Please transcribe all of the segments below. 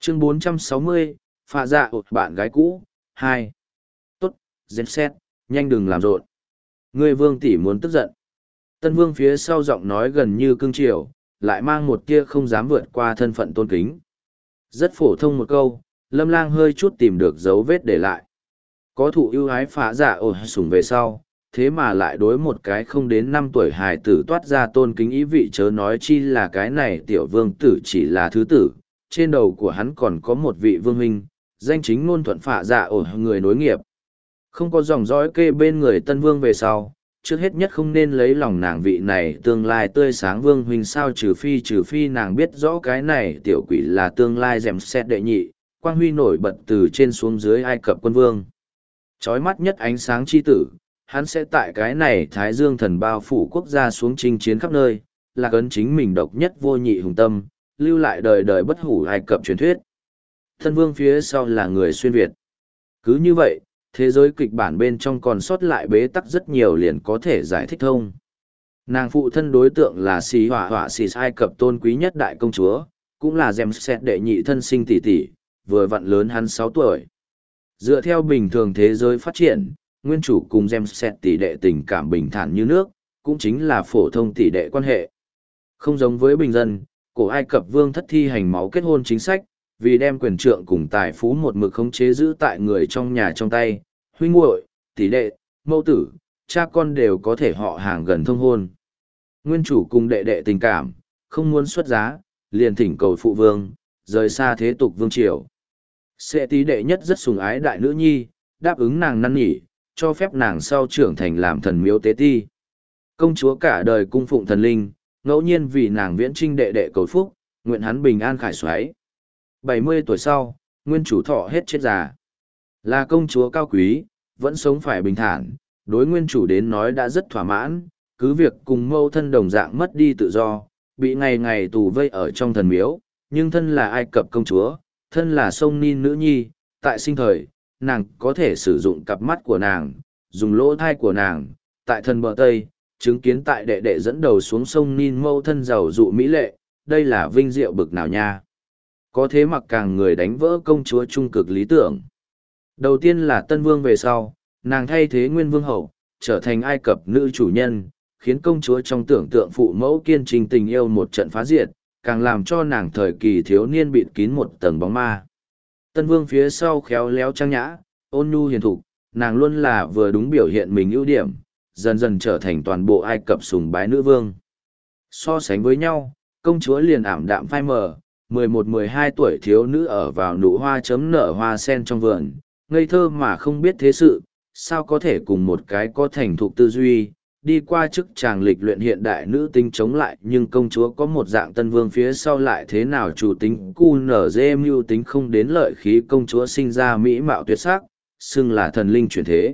Chương 460, phạ dạ ột bạn gái cũ, 2. Tốt, dẹp xét, nhanh đừng làm rộn. Ngươi vương tỷ muốn tức giận. Tân vương phía sau giọng nói gần như cương triều, lại mang một tia không dám vượt qua thân phận tôn kính. Rất phổ thông một câu, Lâm Lang hơi chút tìm được dấu vết để lại. Có thụ ưu ái phá giả ổ sủng về sau, thế mà lại đối một cái không đến 5 tuổi hài tử toát ra tôn kính ý vị, chớ nói chi là cái này tiểu vương tử chỉ là thứ tử, trên đầu của hắn còn có một vị vương huynh, danh chính ngôn thuận phạ giả ổ người nối nghiệp. Không có dòng dõi kê bên người tân vương về sau, trước hết nhất không nên lấy lòng nàng vị này tương lai tươi sáng vương huynh sao, trừ phi nàng biết rõ cái này tiểu quỷ là tương lai dèm xét đệ nhị, quang huy nổi bật từ trên xuống dưới Ai Cập quân vương. Chói mắt nhất ánh sáng chi tử, hắn sẽ tại cái này Thái Dương thần bao phủ quốc gia xuống chinh chiến khắp nơi, là cấn chính mình độc nhất vô nhị hùng tâm, lưu lại đời đời bất hủ Ai Cập truyền thuyết. Thân vương phía sau là người xuyên Việt. Cứ như vậy, thế giới kịch bản bên trong còn sót lại bế tắc rất nhiều liền có thể giải thích thông. Nàng phụ thân đối tượng là xì hỏa hỏa xì Ai Cập tôn quý nhất đại công chúa, cũng là dèm xét đệ nhị thân sinh tỷ tỷ, vừa vặn lớn hắn 6 tuổi. Dựa theo bình thường thế giới phát triển, nguyên chủ cùng dèm xét tỷ đệ tình cảm bình thản như nước, cũng chính là phổ thông tỷ đệ quan hệ. Không giống với bình dân, cổ Ai Cập vương thất thi hành máu kết hôn chính sách, vì đem quyền trượng cùng tài phú một mực khống chế giữ tại người trong nhà trong tay, huynh muội, tỷ đệ, mẫu tử, cha con đều có thể họ hàng gần thông hôn. Nguyên chủ cùng đệ đệ tình cảm, không muốn xuất giá, liền thỉnh cầu phụ vương, rời xa thế tục vương triều. Sẽ tí đệ nhất rất sủng ái đại nữ nhi, đáp ứng nàng năn nỉ, cho phép nàng sau trưởng thành làm thần miếu tế ti. Công chúa cả đời cung phụng thần linh, ngẫu nhiên vì nàng viễn trinh đệ đệ cầu phúc, nguyện hắn bình an khải xoáy. 70 tuổi sau, nguyên chủ thọ hết chết già. Là công chúa cao quý, vẫn sống phải bình thản, đối nguyên chủ đến nói đã rất thỏa mãn, cứ việc cùng mâu thân đồng dạng mất đi tự do, bị ngày ngày tù vây ở trong thần miếu, nhưng thân là Ai Cập công chúa, thân là sông Nin nữ nhi, tại sinh thời, nàng có thể sử dụng cặp mắt của nàng, dùng lỗ thai của nàng, tại thần bờ Tây, chứng kiến tại đệ đệ dẫn đầu xuống sông Nin mâu thân giàu dụ mỹ lệ, đây là vinh diệu bực nào nha. Có thế mặc càng người đánh vỡ công chúa trung cực lý tưởng. Đầu tiên là tân vương về sau, nàng thay thế nguyên vương hậu, trở thành Ai Cập nữ chủ nhân, khiến công chúa trong tưởng tượng phụ mẫu kiên trình tình yêu một trận phá diệt, càng làm cho nàng thời kỳ thiếu niên bịt kín một tầng bóng ma. Tân vương phía sau khéo léo trang nhã, ôn nhu hiền thục, nàng luôn là vừa đúng biểu hiện mình ưu điểm, dần dần trở thành toàn bộ Ai Cập sùng bái nữ vương. So sánh với nhau, công chúa liền ảm đạm phai mờ, 11-12 tuổi thiếu nữ ở vào nụ hoa chấm nở hoa sen trong vườn, ngây thơ mà không biết thế sự, sao có thể cùng một cái có thành thục tư duy, đi qua chức tràng lịch luyện hiện đại nữ tính chống lại, nhưng công chúa có một dạng tân vương phía sau lại thế nào chủ tính QNZ mưu tính không đến lợi khí, công chúa sinh ra mỹ mạo tuyệt sắc, xưng là thần linh chuyển thế.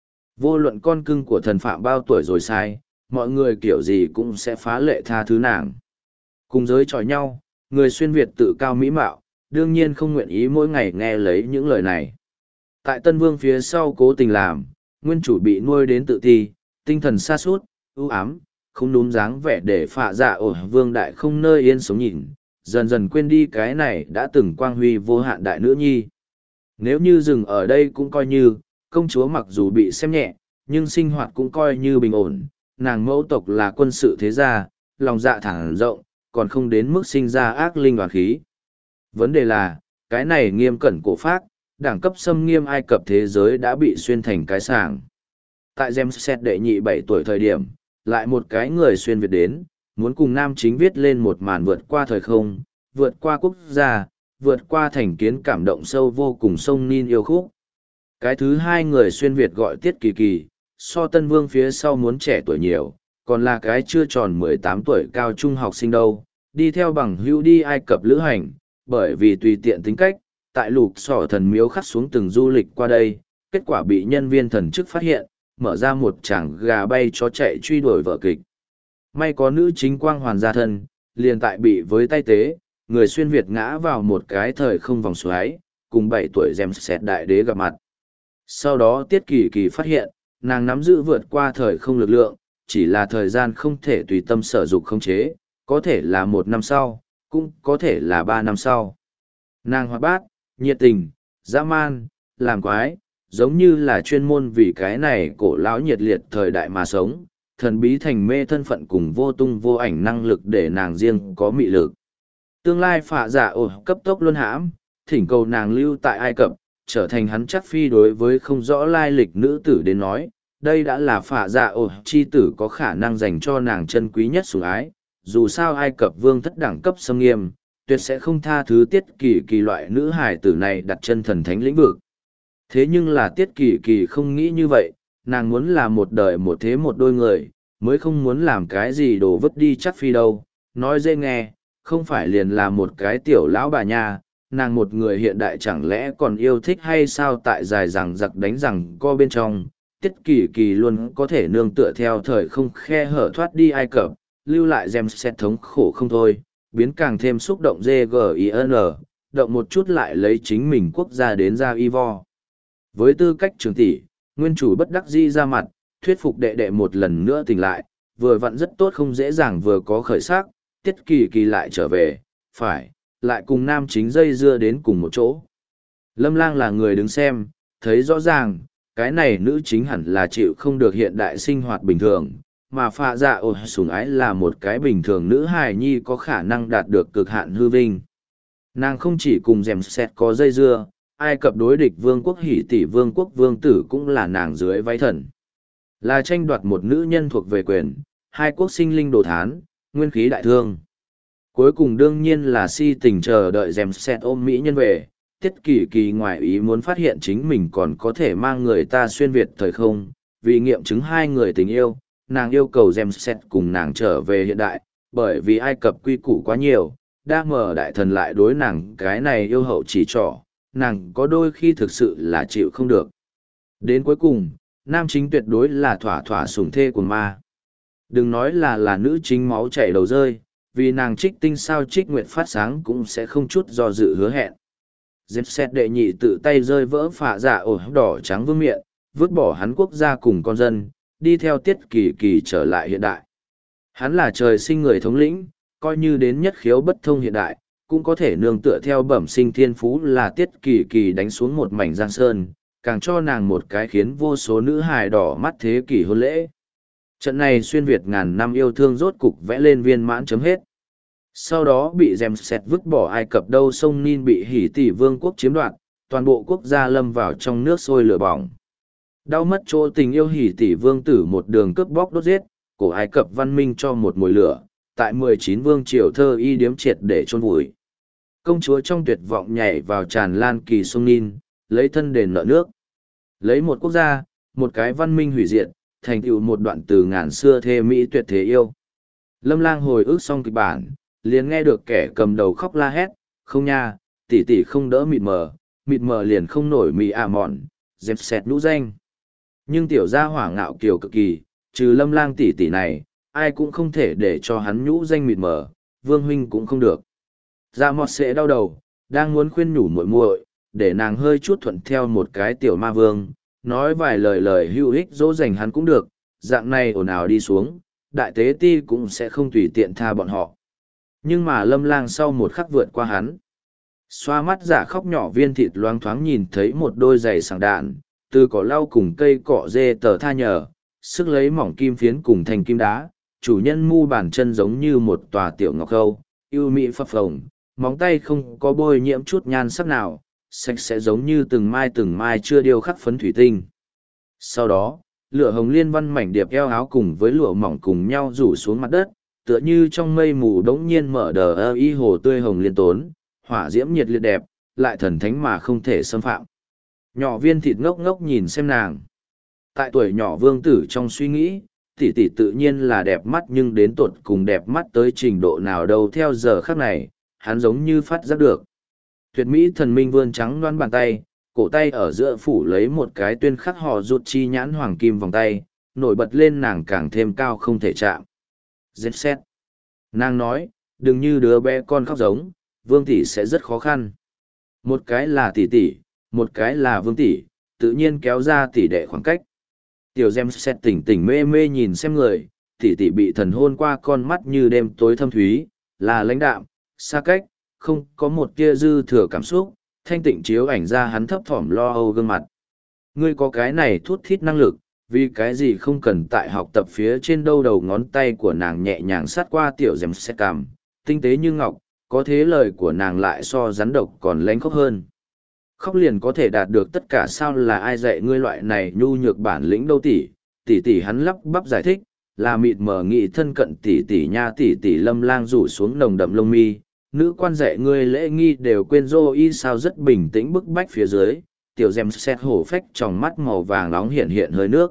Vô luận con cưng của thần phạm bao tuổi rồi sai, mọi người kiểu gì cũng sẽ phá lệ tha thứ nàng. Cùng giới chọi nhau, người xuyên Việt tự cao mỹ mạo, đương nhiên không nguyện ý mỗi ngày nghe lấy những lời này. Tại Tân Vương phía sau cố tình làm, nguyên chủ bị nuôi đến tự ti, tinh thần sa sút, ưu ám, không đúng dáng vẻ để phạ dạ ổ vương đại không nơi yên sống nhìn, dần dần quên đi cái này đã từng quang huy vô hạn đại nữ nhi. Nếu như dừng ở đây cũng coi như, công chúa mặc dù bị xem nhẹ, nhưng sinh hoạt cũng coi như bình ổn, nàng mẫu tộc là quân sự thế gia, lòng dạ thẳng rộng, còn không đến mức sinh ra ác linh hoàn khí. Vấn đề là, cái này nghiêm cẩn cổ phác, đẳng cấp xâm nghiêm Ai Cập thế giới đã bị xuyên thành cái sàng. Tại Ramses đệ nhị 7 tuổi thời điểm, lại một cái người xuyên Việt đến, muốn cùng nam chính viết lên một màn vượt qua thời không, vượt qua quốc gia, vượt qua thành kiến cảm động sâu vô cùng sông Nin yêu khúc. Cái thứ hai người xuyên Việt gọi Tiết Kỳ Kỳ, so Tân Vương phía sau muốn trẻ tuổi nhiều, còn là cái chưa tròn 18 tuổi cao trung học sinh đâu, đi theo bằng hữu đi Ai Cập lữ hành, bởi vì tùy tiện tính cách, tại lục sỏ thần miếu khắc xuống từng du lịch qua đây, kết quả bị nhân viên thần chức phát hiện, mở ra một chàng gà bay chó chạy truy đuổi vở kịch. May có nữ chính quang hoàn gia thân, liền tại bị với tay tế, người xuyên Việt ngã vào một cái thời không vòng xoáy, cùng 7 tuổi Ramses đại đế gặp mặt. Sau đó Tiết Kỳ Kỳ phát hiện, nàng nắm giữ vượt qua thời không lực lượng, chỉ là thời gian không thể tùy tâm sở dục khống chế, có thể là 1 năm sau, cũng có thể là 3 năm sau. Nàng hoạt bát, nhiệt tình, dã man, làm quái, giống như là chuyên môn vì cái này cổ lão nhiệt liệt thời đại mà sống, thần bí thành mê thân phận cùng vô tung vô ảnh năng lực để nàng riêng có mị lực. Tương lai phạ dạ ổ cấp tốc luân hãm, thỉnh cầu nàng lưu tại Ai Cập, trở thành hắn chắc phi đối với không rõ lai lịch nữ tử đến nói, đây đã là phạ dạ ổ chi tử có khả năng dành cho nàng chân quý nhất sủng ái, dù sao Ai Cập vương thất đẳng cấp xâm nghiêm, tuyệt sẽ không tha thứ tiết kỳ kỳ loại nữ hài tử này đặt chân thần thánh lĩnh vực. Thế nhưng là tiết kỳ kỳ không nghĩ như vậy, nàng muốn là một đời một thế một đôi người, mới không muốn làm cái gì đổ vứt đi chắc phi đâu, nói dễ nghe, không phải liền là một cái tiểu lão bà nha, nàng một người hiện đại chẳng lẽ còn yêu thích hay sao tại dài rằng giặc đánh rằng co bên trong, tiết kỳ kỳ luôn có thể nương tựa theo thời không khe hở thoát đi Ai Cập, lưu lại gem xét thống khổ không thôi, biến càng thêm xúc động GGIN, động một chút lại lấy chính mình quốc gia đến ra y vo. Với tư cách trưởng tỷ, nguyên chủ bất đắc dĩ ra mặt, thuyết phục đệ đệ một lần nữa tỉnh lại, vừa vặn rất tốt không dễ dàng vừa có khởi sắc, tiết kỳ kỳ lại trở về, phải, lại cùng nam chính dây dưa đến cùng một chỗ. Lâm Lang là người đứng xem, thấy rõ ràng, cái này nữ chính hẳn là chịu không được hiện đại sinh hoạt bình thường, mà phạ dạ ổ sủng ái là một cái bình thường nữ hài nhi có khả năng đạt được cực hạn hư vinh. Nàng không chỉ cùng dèm xét có dây dưa, Ai Cập đối địch vương quốc Hỉ Tỷ vương quốc vương tử cũng là nàng dưới váy thần. Là tranh đoạt một nữ nhân thuộc về quyền, hai quốc sinh linh đồ thán, nguyên khí đại thương. Cuối cùng đương nhiên là si tình chờ đợi dèm xét ôm mỹ nhân về, tiết kỳ kỳ ngoài ý muốn phát hiện chính mình còn có thể mang người ta xuyên việt thời không, vì nghiệm chứng hai người tình yêu, nàng yêu cầu dèm xét cùng nàng trở về hiện đại, bởi vì Ai Cập quy củ quá nhiều, đa mở đại thần lại đối nàng cái này yêu hậu chỉ trỏ, nàng có đôi khi thực sự là chịu không được. Đến cuối cùng, nam chính tuyệt đối là thỏa thỏa sủng thê của ma. Đừng nói là nữ chính máu chảy đầu rơi, vì nàng trích tinh sao trích nguyện phát sáng cũng sẽ không chút do dự hứa hẹn. Dẹp xét đệ nhị tự tay rơi vỡ phạ dạ ổ đỏ trắng vương miện, vứt bỏ hắn quốc gia cùng con dân, đi theo tiết kỳ kỳ trở lại hiện đại. Hắn là trời sinh người thống lĩnh, coi như đến nhất khiếu bất thông hiện đại, cũng có thể nương tựa theo bẩm sinh thiên phú là tiết kỳ kỳ đánh xuống một mảnh giang sơn, càng cho nàng một cái khiến vô số nữ hài đỏ mắt thế kỷ hôn lễ. Trận này xuyên Việt ngàn năm yêu thương rốt cục vẽ lên viên mãn chấm hết. Sau đó bị dèm sẹt vứt bỏ Ai Cập đâu sông Nin bị Hỉ Tỷ vương quốc chiếm đoạt, toàn bộ quốc gia lâm vào trong nước sôi lửa bỏng. Đau mất chỗ tình yêu Hỉ Tỷ vương tử một đường cướp bóc đốt giết, cổ Ai Cập văn minh cho một mùi lửa, tại 19 vương triều thơ y điếm triệt để chôn vùi. Công chúa trong tuyệt vọng nhảy vào tràn lan kỳ sông Nin, lấy thân đền nợ nước. Lấy một quốc gia, một cái văn minh hủy diệt, thành tựu một đoạn từ ngàn xưa thê mỹ tuyệt thế yêu. Lâm Lang hồi ức xong kịch bản, liền nghe được kẻ cầm đầu khóc la hét, không nha, tỷ tỷ không đỡ mịt mờ liền không nổi mì mòn, dẹp xẹt nhũ danh. Nhưng tiểu gia hỏa ngạo kiều cực kỳ, trừ Lâm Lang tỷ tỷ này, ai cũng không thể để cho hắn nhũ danh mịt mờ, Vương huynh cũng không được. Dạ mọt sẽ đau đầu, đang muốn khuyên nhủ muội muội, để nàng hơi chút thuận theo một cái tiểu ma vương, nói vài lời hữu ích dỗ dành hắn cũng được, dạng này ồn ào đi xuống, đại tế ti cũng sẽ không tùy tiện tha bọn họ. Nhưng mà Lâm Lang sau một khắc vượt qua hắn. Xoa mắt giả khóc nhỏ viên thịt loáng thoáng nhìn thấy một đôi giày sảng đạn, từ cỏ lau cùng cây cọ dê tờ tha nhờ, sức lấy mỏng kim phiến cùng thành kim đá, chủ nhân mu bàn chân giống như một tòa tiểu ngọc khâu, yêu mị phập phồng, móng tay không có bôi nhiễm chút nhan sắc nào, sạch sẽ giống như từng mai chưa điêu khắc phấn thủy tinh. Sau đó, lửa hồng liên văn mảnh điệp eo áo cùng với lụa mỏng cùng nhau rủ xuống mặt đất, tựa như trong mây mù đống nhiên mở đờ ơ y hồ tươi hồng liên tốn, hỏa diễm nhiệt liệt đẹp, lại thần thánh mà không thể xâm phạm. Nhỏ viên thịt ngốc ngốc nhìn xem nàng. Tại tuổi nhỏ vương tử trong suy nghĩ, tỷ tỷ tự nhiên là đẹp mắt nhưng đến tột cùng đẹp mắt tới trình độ nào đâu theo giờ khắc này, hắn giống như phát giác được. Tuyệt mỹ thần minh vươn trắng loan bàn tay, cổ tay ở giữa phủ lấy một cái tuyên khắc hò rụt chi nhãn hoàng kim vòng tay, nổi bật lên nàng càng thêm cao không thể chạm. Dẹp xét. Nàng nói, đừng như đứa bé con khóc giống, vương tỷ sẽ rất khó khăn. Một cái là tỷ tỷ, một cái là vương tỷ, tự nhiên kéo ra tỷ đệ khoảng cách. Tiểu Gem xét tỉnh tỉnh mê mê nhìn xem người, tỷ tỷ bị thần hôn qua con mắt như đêm tối thâm thúy, là lãnh đạm, xa cách, không có một tia dư thừa cảm xúc, thanh tịnh chiếu ảnh ra hắn thấp thỏm lo âu gương mặt. Ngươi có cái này thút thít năng lực, vì cái gì không cần tại học tập phía trên đâu. Đầu ngón tay của nàng nhẹ nhàng sát qua tiểu dèm xét cảm, tinh tế như ngọc, có thế lời của nàng lại so rắn độc còn lánh khóc hơn. Khóc liền có thể đạt được tất cả, sao là ai dạy ngươi loại này nhu nhược bản lĩnh đâu tỷ. Tỷ hắn lắp bắp giải thích, là mịt mờ nghị thân cận tỷ nha. Tỷ Lâm Lang rủ xuống nồng đậm lông mi, nữ quan dạy ngươi lễ nghi đều quên rồi y sao. Rất bình tĩnh bức bách phía dưới, tiểu dèm xét hổ phách trong mắt màu vàng nóng hiện hiện hơi nước.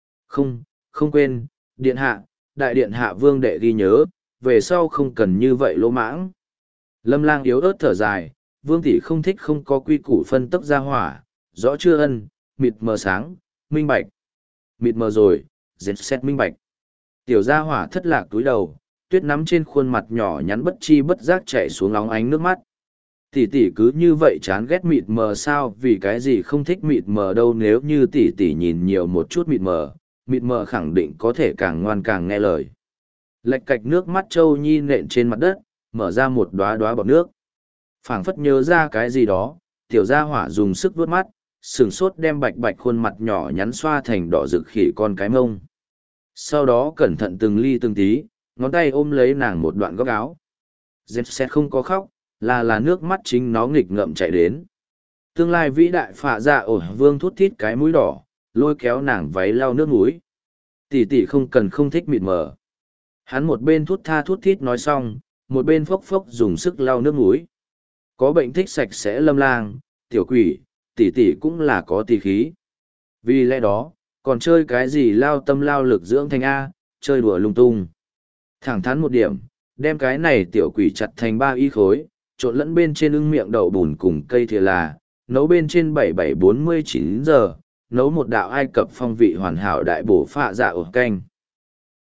Không quên, điện hạ, đại điện hạ vương đệ ghi nhớ, về sau không cần như vậy lỗ mãng. Lâm Lang yếu ớt thở dài, vương tỷ không thích không có quy củ phân tấp ra hỏa, rõ chưa ân, mịt mờ sáng, minh bạch. Mịt mờ rồi, dệt xét minh bạch. Tiểu gia hỏa thất lạc túi đầu, tuyết nắm trên khuôn mặt nhỏ nhắn bất chi bất giác chảy xuống óng ánh nước mắt. Tỷ cứ như vậy chán ghét mịt mờ sao, vì cái gì không thích mịt mờ đâu. Nếu như tỷ nhìn nhiều một chút mịt mờ khẳng định có thể càng ngoan càng nghe lời. Lạch cạch nước mắt Châu Nhi nện trên mặt đất, mở ra một đóa đóa bọt nước. Phảng phất nhớ ra cái gì đó, tiểu gia hỏa dùng sức vuốt mắt, sửng sốt đem bạch bạch khuôn mặt nhỏ nhắn xoa thành đỏ rực khỉ con cái mông. Sau đó cẩn thận từng ly từng tí, ngón tay ôm lấy nàng một đoạn góc áo. Dẹp xét không có khóc, là nước mắt chính nó nghịch ngợm chạy đến. Tương lai vĩ đại phạ dạ ổ vương thút thít cái mũi đỏ, lôi kéo nàng váy lau nước mũi. Tỷ không cần không thích mịt mờ. Hắn một bên thút tha thút thít nói xong, một bên phốc phốc dùng sức lau nước mũi. Có bệnh thích sạch sẽ Lâm Lang, tiểu quỷ, tỷ cũng là có tỷ khí. Vì lẽ đó, còn chơi cái gì lao tâm lao lực dưỡng thành A, chơi đùa lung tung. Thẳng thắn một điểm, đem cái này tiểu quỷ chặt thành 3 y khối, trộn lẫn bên trên ưng miệng đậu bùn cùng cây thìa là, nấu bên trên 7749 giờ, nấu một đạo Ai Cập phong vị hoàn hảo đại bổ phạ dạ ổ canh.